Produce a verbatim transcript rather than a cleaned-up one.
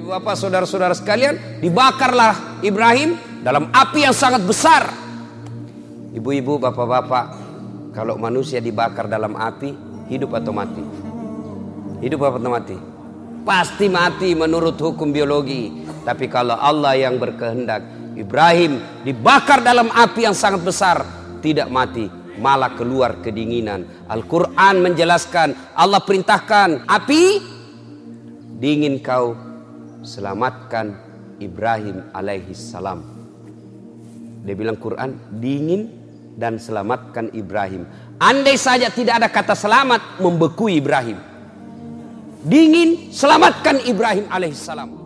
Ibu bapak saudara-saudara sekalian, dibakarlah Ibrahim dalam api yang sangat besar. Ibu-ibu bapak-bapak, kalau manusia dibakar dalam api, hidup atau mati? Hidup atau mati? Pasti mati menurut hukum biologi. Tapi kalau Allah yang berkehendak, Ibrahim dibakar dalam api yang sangat besar, tidak mati, malah keluar kedinginan. Al-Quran menjelaskan, Allah perintahkan api, dingin kau, selamatkan Ibrahim alaihi salam. Dia bilang Quran, dingin dan selamatkan Ibrahim. Andai saja tidak ada kata selamat, membeku Ibrahim. Dingin, selamatkan Ibrahim alaihi salam.